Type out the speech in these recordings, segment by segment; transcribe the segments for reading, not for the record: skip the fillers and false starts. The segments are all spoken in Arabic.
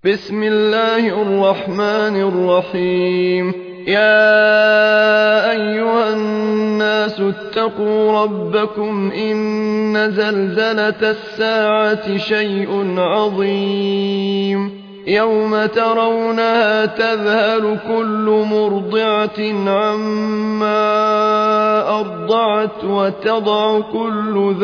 بسم الله الرحمن الرحيم. يا أيها الناس اتقوا ربكم إن زلزلة الساعة شيء عظيم يوم ترونها تذهل كل مرضعة عما أرضعت وتضع كل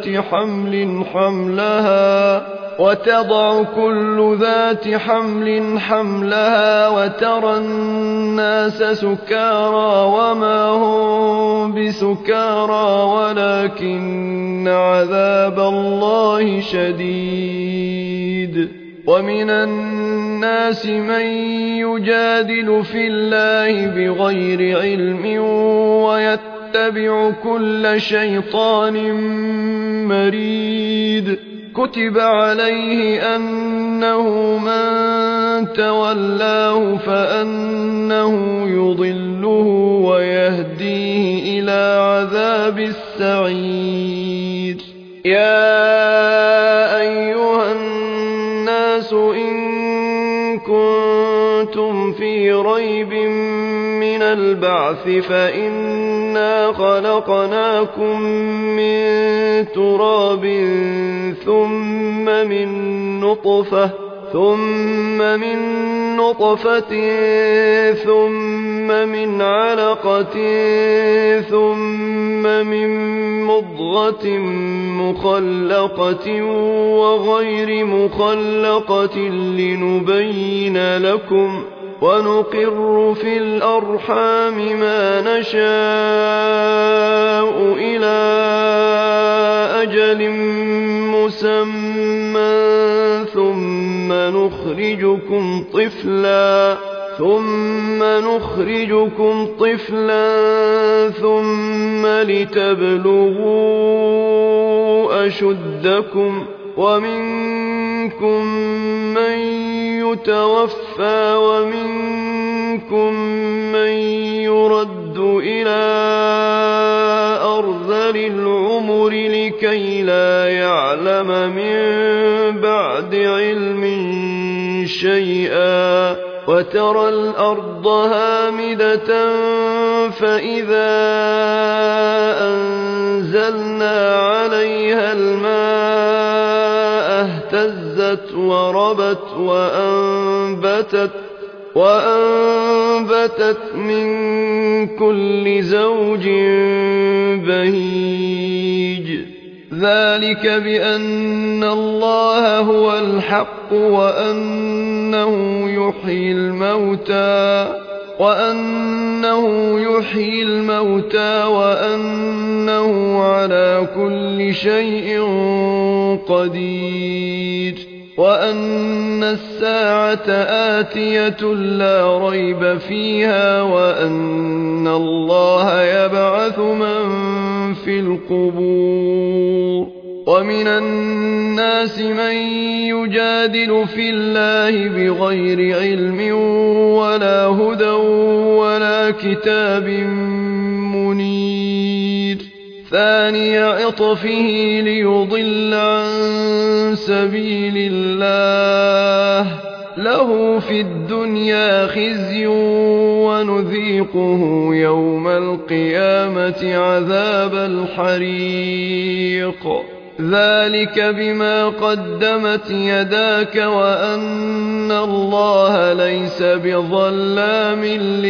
ذات حمل حملها وترى الناس سكارى وما هم بسكارى ولكن عذاب الله شديد. ومن الناس من يجادل في الله بغير علم ويتبع كل شيطان مريد. كتب عليه أنه من تولاه فأنه يضله ويهديه إلى عذاب السعير. يا أيها الناس إن كنتم في ريب من البعث فإنا خلقناكم من تراب ثم من نطفة ثم من علقة ثم من مضغة مخلقة وغير مخلقة لنبين لكم ونقر في الأرحام ما نشاء إلى أجل مسمى ثم نخرجكم طفلا ثم لتبلغوا أشدكم ومنكم من يتوفى ومنكم من يرد إلى أرذل العمر لكي لا يعلم من بعد علم شيئا. وترى الأرض هامدة فإذا أنزلنا عليها الماء اهتزت وربت وأنبتت من كل زوج بهيج. ذلك بأن الله هو الحق وأنه يحيي الموتى وأنه على كل شيء قدير وأن الساعة آتية لا ريب فيها وأن الله يبعث من في القبور. ومن الناس من يجادل في الله بغير علم ولا هدى ولا كتاب منير. ثاني عطفه ليضل عن سبيل الله له في الدنيا خزي ونذيقه يوم القيامة عذاب الحريق. ذلك بما قدمت يداك وأن الله ليس بظلام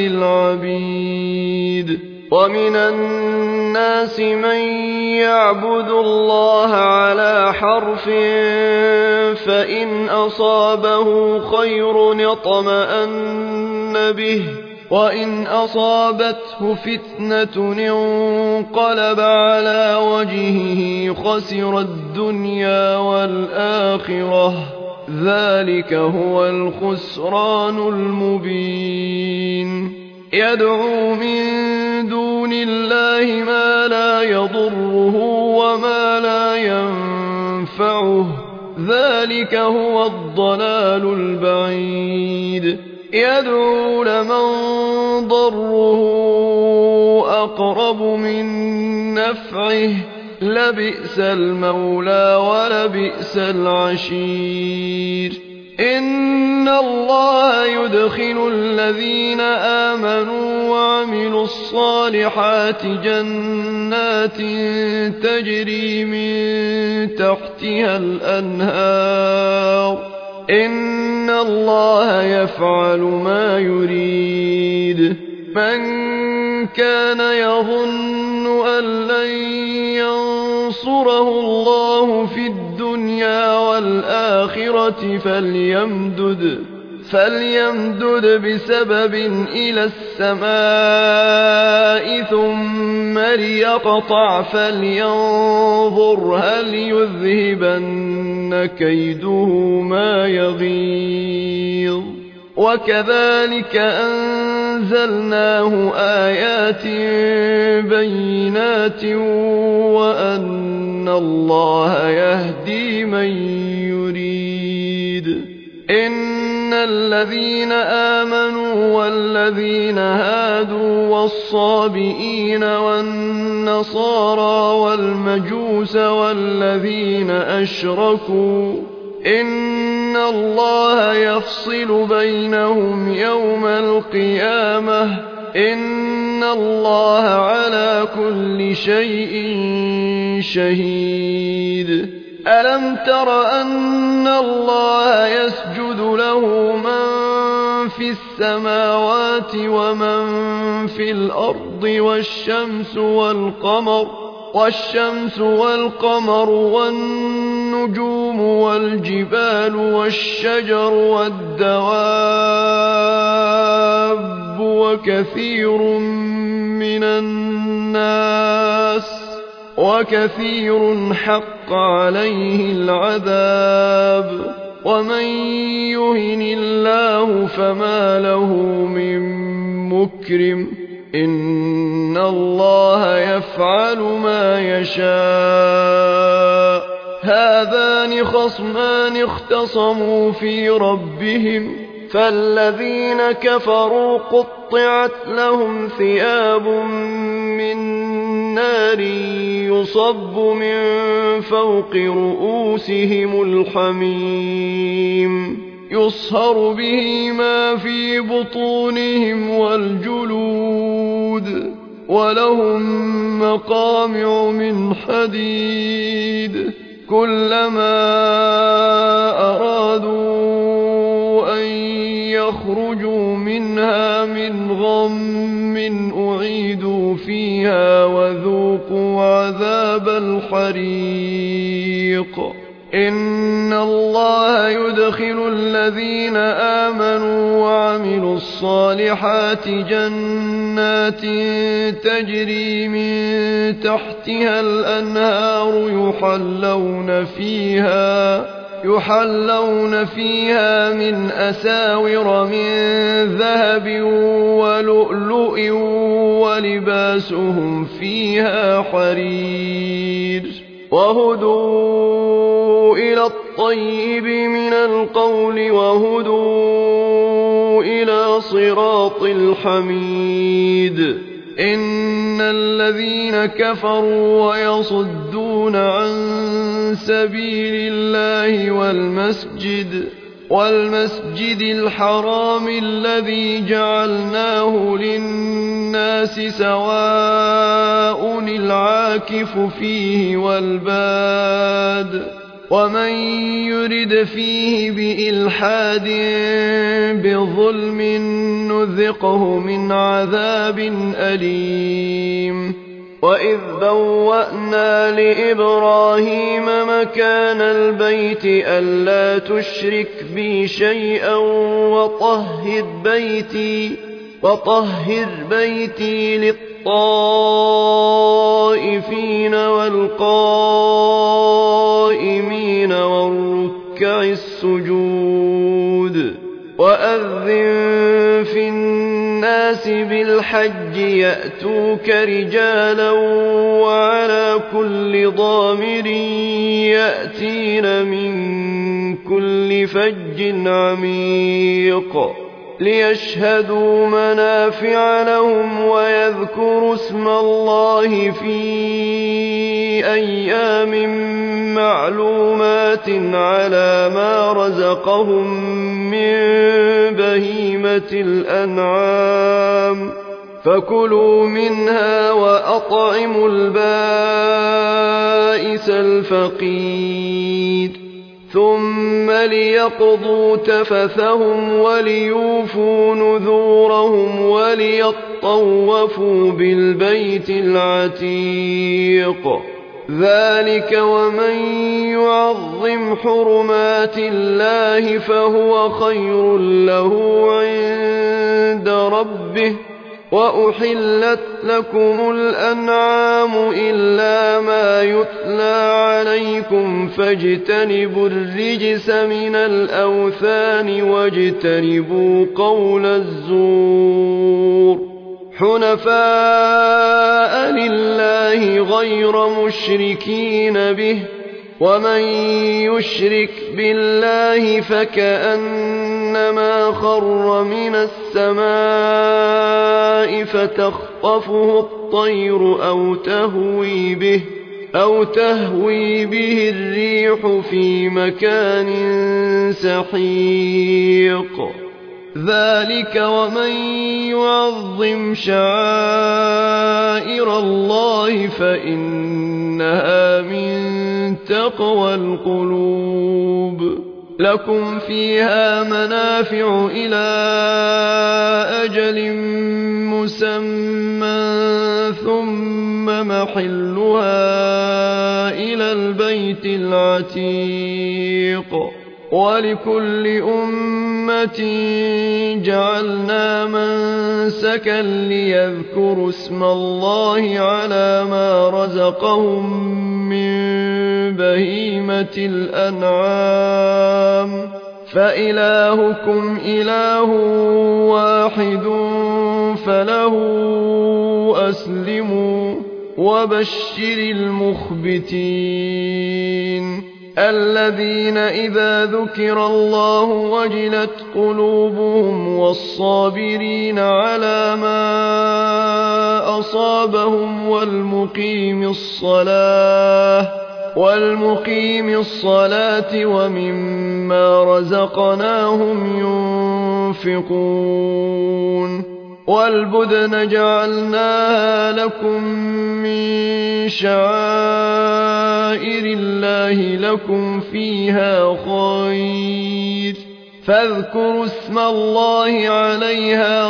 للعبيد. ومن الناس من يعبد الله على حرف فإن أصابه خير اطمأن به وإن أصابته فتنة انقلب على وجهه خسر الدنيا والآخرة ذلك هو الخسران المبين. يدعو من دون الله ما لا يضره وما لا ينفعه ذلك هو الضلال البعيد. يدعو لمن ضره أقرب من نفعه لبئس المولى ولبئس العشير. إن إن الله يدخل الذين آمنوا وعملوا الصالحات جنات تجري من تحتها الأنهار إن الله يفعل ما يريد من كان يظن أن لن ينصره الله في الدنيا والآخرة فليمدد بسبب إلى السماء ثم ليقطع فلينظر هل يذهبن كيده ما يغيظ وكذلك أنزلناه آيات بينات وأن الله يهدي من يريد إن الذين آمنوا والذين هادوا والصابئين والنصارى والمجوس والذين أشركوا إن الله يفصل بينهم يوم القيامة إن الله على كل شيء شهيد ألم تر أن الله يسجد له من في السماوات ومن في الأرض والشمس والقمر والنجوم والجبال والشجر والدواب وكثير حق عليه العذاب ومن يهن الله فما له من مكرم إن الله يفعل ما يشاء هذان خصمان اختصموا في ربهم فالذين كفروا قطعت لهم ثياب من نار يصب من فوق رؤوسهم الحميم يصهر به ما في بطونهم والجلود ولهم مقامع من حديد كلما أرادوا أن يخرجوا منها من غم أعيدوا فيها وذوقوا عذاب الحريق إن الله يدخل الذين آمنوا وعملوا الصالحات جنات تجري من تحتها الأنهار يحلون فيها من أساور من ذهب ولؤلؤ ولباسهم فيها حرير وهدوا إلى الطيب من القول وهدوا إلى صراط الحميد إن الذين كفروا ويصدون عن سبيل الله والمسجد الحرام الذي جعلناه للناس سواء العاكف فيه والباد ومن يرد فيه بإلحاد بظلم نذقه من عذاب أليم وإذ بوأنا لإبراهيم مكان البيت ألا تشرك بي شيئا وطهر بيتي للطائفين والقائمين والركع السجود وأذن في الناس بالحج يأتوك رجالا وعلى كل ضامر يأتين من كل فج عميق ليشهدوا منافع لهم ويذكروا اسم الله في أيام معلومات على ما رزقهم من بهيمة الأنعام فكلوا منها وأطعموا البائس الفقير ثم ليقضوا تفثهم وليوفوا نذورهم وليطوفوا بالبيت العتيق ذلك ومن يعظم حرمات الله فهو خير له عند ربه وأحلت لكم الأنعام إلا ما يتلى عليكم فاجتنبوا الرجس من الأوثان واجتنبوا قول الزور حنفاء لله غير مشركين به ومن يشرك بالله فكأنما خر من السماء فتخطفه الطير أو تهوي به الريح في مكان سحيق ذلك ومن يعظم شعائر الله فإنها من تقوى القلوب لكم فيها منافع إلى أجل مسمى ثم محلها إلى البيت العتيق ولكل أمة جعلنا منسكا ليذكروا اسم الله على ما رزقهم من بهيمة الأنعام فإلهكم إله واحد فله أسلموا وبشر المخبتين الذين إذا ذكر الله وجلت قلوبهم والصابرين على ما أصابهم والمقيم الصلاة ومما رزقناهم ينفقون والبدن جعلناها لكم من شعائر الله لكم فيها خير فاذكروا اسم الله عليها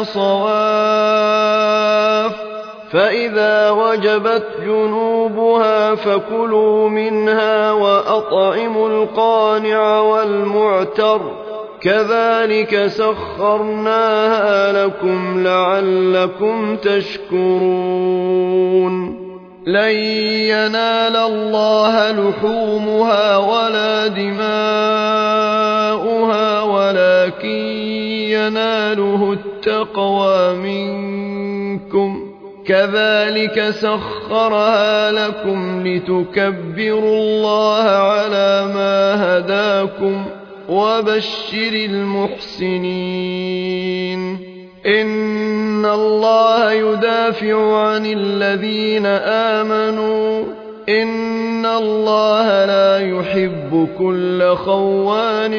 صواف فإذا وجبت جنوبها فكلوا منها وأطعموا القانع والمعتر كذلك سخرناها لكم لعلكم تشكرون لن ينال الله لحومها ولا دماؤها ولكن يناله التقوى منكم كذلك سخرها لكم لتكبروا الله على ما هداكم وبشر المحسنين إن الله يدافع عن الذين آمنوا إن الله لا يحب كل خوان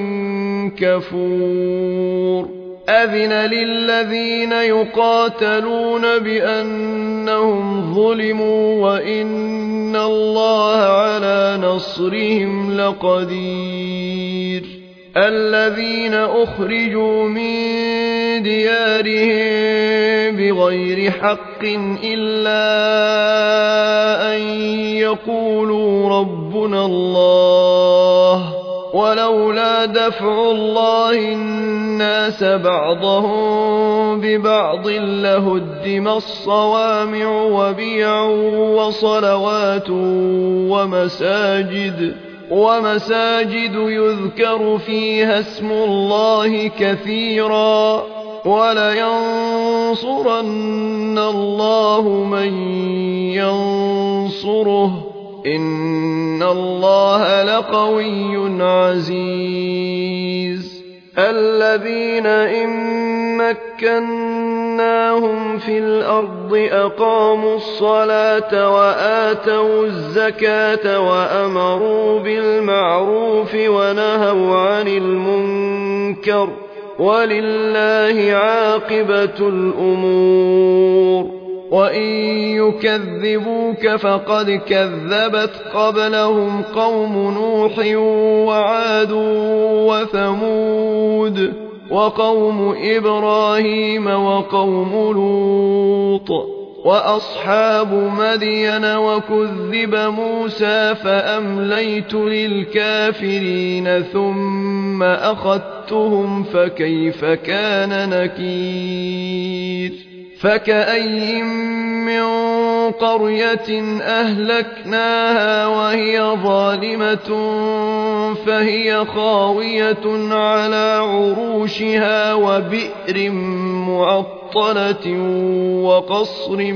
كفور أذن للذين يقاتلون بأنهم ظلموا وإن الله على نصرهم لقدير الذين أخرجوا من ديارهم بغير حق إلا أن يقولوا ربنا الله ولولا دفع الله الناس بعضهم ببعض لهدم الصوامع وبيع وصلوات ومساجد يذكر فيها اسم الله كثيرا ولينصرن الله من ينصره إن الله لقوي عزيز الذين إن مكناهم في الأرض أقاموا الصلاة وآتوا الزكاة وأمروا بالمعروف ونهوا عن المنكر ولله عاقبة الأمور وإن يكذبوك فقد كذبت قبلهم قوم نوح وعاد وثمود وقوم إبراهيم وقوم لوط وأصحاب مدين وكذب موسى فأمليت للكافرين ثم أخذتهم فكيف كان نكير فكأي من قرية أهلكناها وهي ظالمة فهي خاوية على عروشها وبئر معطلة وقصر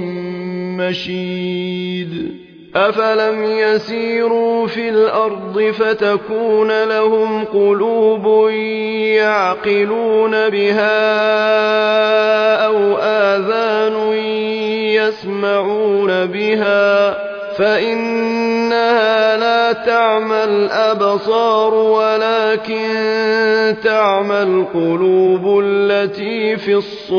مشيد أفلم يسيروا في الأرض فتكون لهم قلوب يعقلون بها أو آذان يسمعون بها فإنها لا تعمى الأبصار ولكن تعمى القلوب التي في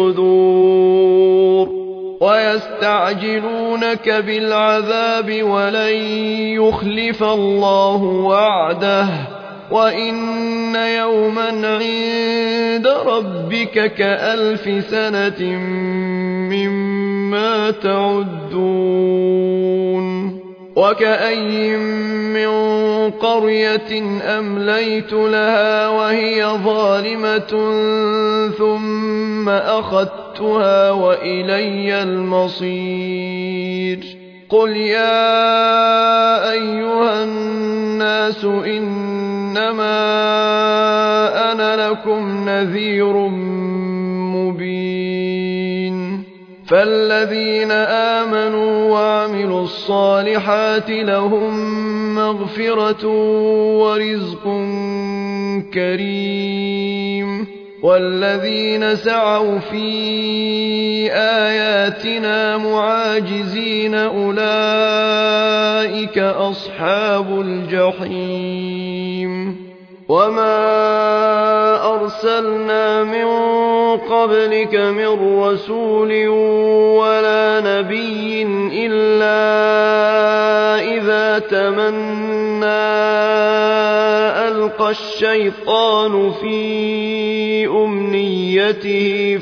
الصدور ويستعجلونك بالعذاب ولن يخلف الله وعده وإن يوما عند ربك كألف سنة مما تعدون وكأي من قرية أمليت لها وهي ظالمة ثم أخذتها وإلي المصير قل يا أيها الناس إنما أنا لكم نذير مبين فالذين آمنوا وعملوا الصالحات لهم مغفرة ورزق كريم والذين سعوا في آياتنا معاجزين أولئك أصحاب الجحيم وما أرسلنا من قبلك من رسول ولا نبي إلا إذا تمنى ألقى الشيطان في أمنيته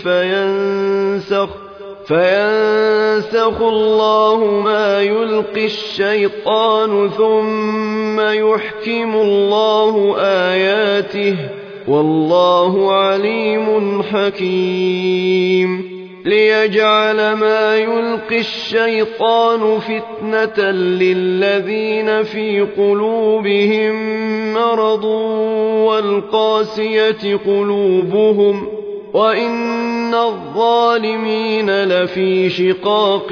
فينسخ الله ما يلقي الشيطان ثم يحكم الله آياته والله عليم حكيم ليجعل ما يلقي الشيطان فتنة للذين في قلوبهم مرض والقاسية قلوبهم وإن الظالمين لفي شقاق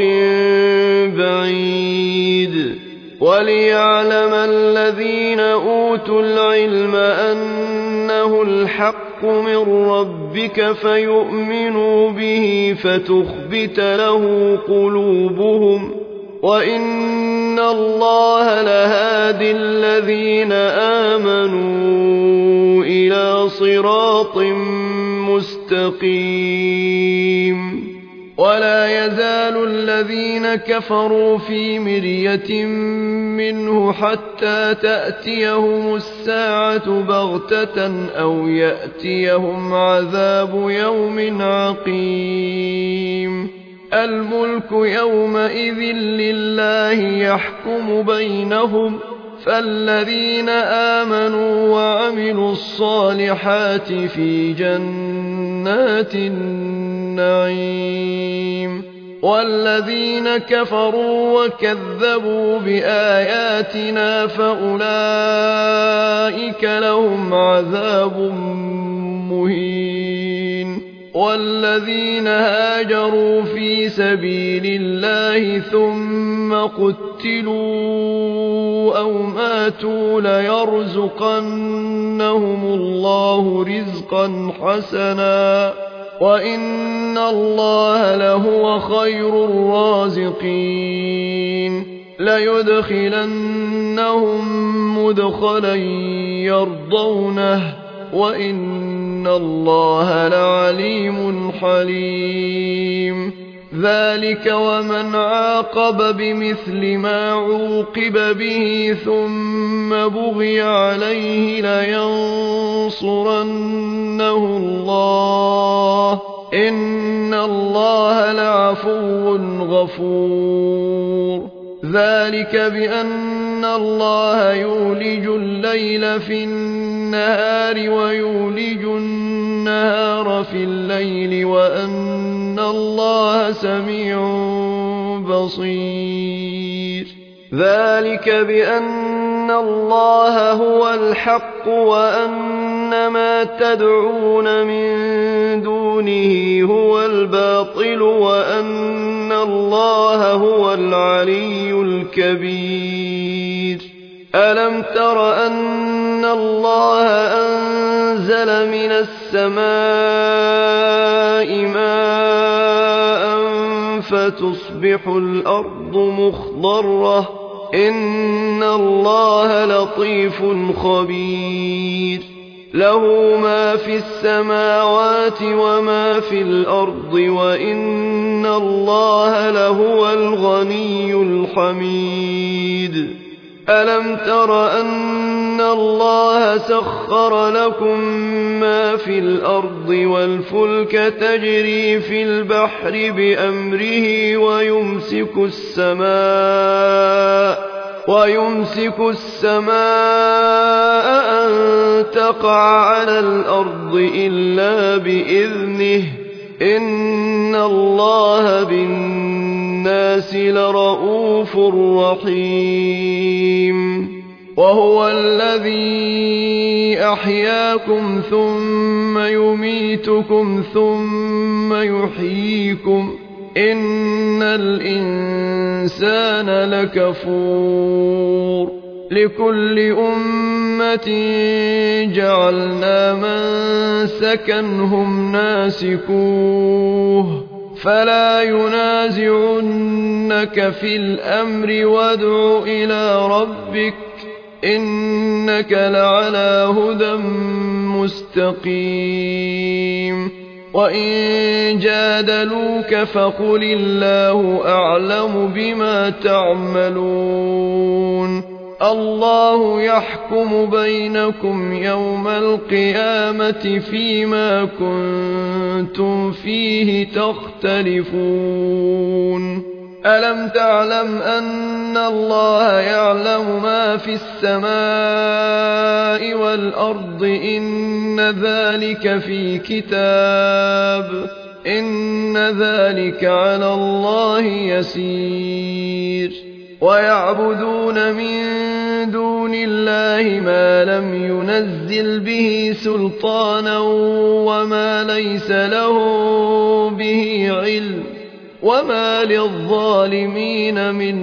بعيد وليعلم الذين أوتوا العلم أنه الحق من ربك فيؤمنوا به فتخبت له قلوبهم وإن الله لهادي الذين آمنوا إلى صراط مستقيم ولا يزال الذين كفروا في مرية منه حتى تأتيهم الساعة بغتة أو يأتيهم عذاب يوم عقيم الملك يومئذ لله يحكم بينهم فالذين آمنوا وعملوا الصالحات في جنات النعيم والذين كفروا وكذبوا بآياتنا فأولئك لهم عذاب مهين والذين هاجروا في سبيل الله ثم قتلوا أو ماتوا ليرزقنهم الله رزقا حسنا وإن الله لهو خير الرازقين ليدخلنهم مدخلا يرضونه وإن إن الله لعليم حليم ذلك ومن عاقب بمثل ما عوقب به ثم بغي عليه لينصرنه الله إن الله لعفو غفور ذلك بأن الله يولج الليل في النهار ويولج النهار في الليل وأن الله سميع بصير ذلك بأن الله هو الحق وأن ما تدعون من دونه هو الباطل وأن الله هو العلي الكبير ألم تر أن الله أنزل من السماء ماء فتصبح الأرض مخضرة إن الله لطيف خبير له ما في السماوات وما في الأرض وإن الله لهو الغني الحميد ألم تر أن الله سخر لكم ما في الأرض والفلك تجري في البحر بأمره ويمسك السماء أن تقع على الأرض إلا بإذنه إن الله بالناس لرءوف رحيم وهو الذي أحياكم ثم يميتكم ثم يحييكم إن الإنسان لكفور لكل أمة جعلنا منسكا هم ناسكوه فلا ينازعنك في الأمر وادع إلى ربك إنك لعلى هدى مستقيم وإن جادلوك فقل الله أعلم بما تعملون الله يحكم بينكم يوم القيامة فيما كنتم فيه تختلفون ألم تعلم أن الله يعلم ما في السماء والأرض إن ذلك في كتاب إن ذلك على الله يسير ويعبدون من دون الله ما لم ينزل به سلطانا وما ليس له به علم وما للظالمين من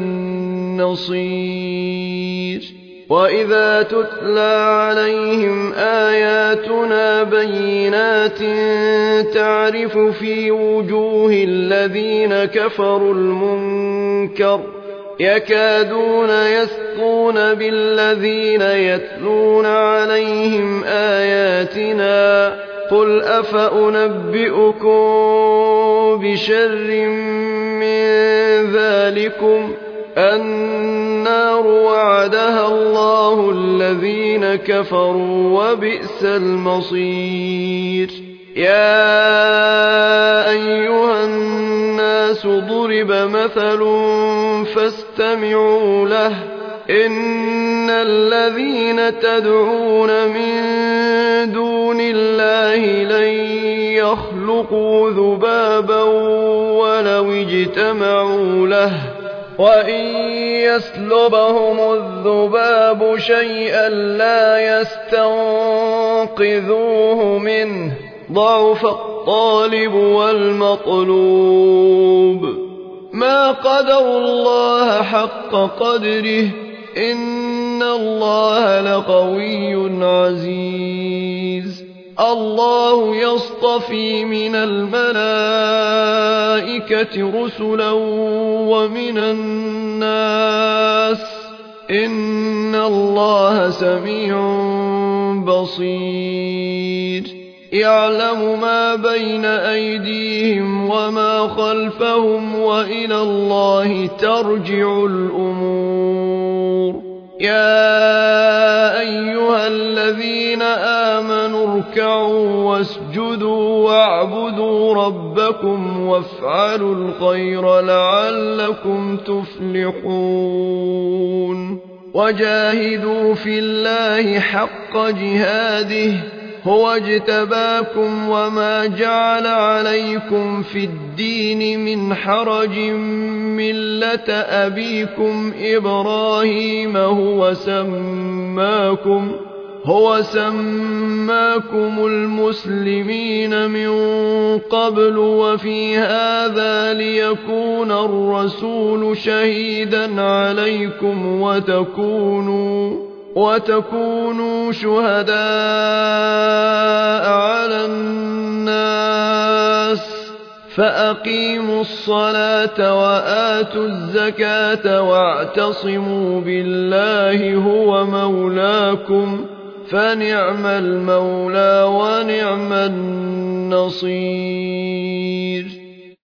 نصير وإذا تتلى عليهم آياتنا بينات تعرف في وجوه الذين كفروا المنكر يكادون يسطون بالذين يتلون عليهم آياتنا قل أفأنبئكم بشر من ذلكم النار وعدها الله الذين كفروا وبئس المصير يا أيها الناس ضرب مثل فاستمعوا له إن الذين تدعون من دون الله لن يخلقوا ذبابا ولو اجتمعوا له وإن يسلبهم الذباب شيئا لا يستنقذوه منه ضعف الطالب والمطلوب ما قدروا الله حق قدره إن الله لقوي عزيز الله يصطفي من الملائكة رسلا ومن الناس إن الله سميع بصير يعلم ما بين أيديهم وما خلفهم وإلى الله ترجع الأمور. يا أيها الذين آمنوا اركعوا واسجدوا واعبدوا ربكم وافعلوا الخير لعلكم تفلحون. وجاهدوا في الله حق جهاده هو اجتباكم وما جعل عليكم في الدين من حرج ملة أبيكم إبراهيم هو سماكم المسلمين من قبل وفي هذا ليكون الرسول شهيدا عليكم وتكونوا شهداء على الناس. فأقيموا الصلاة وآتوا الزكاة واعتصموا بالله هو مولاكم فنعم المولى ونعم النصير.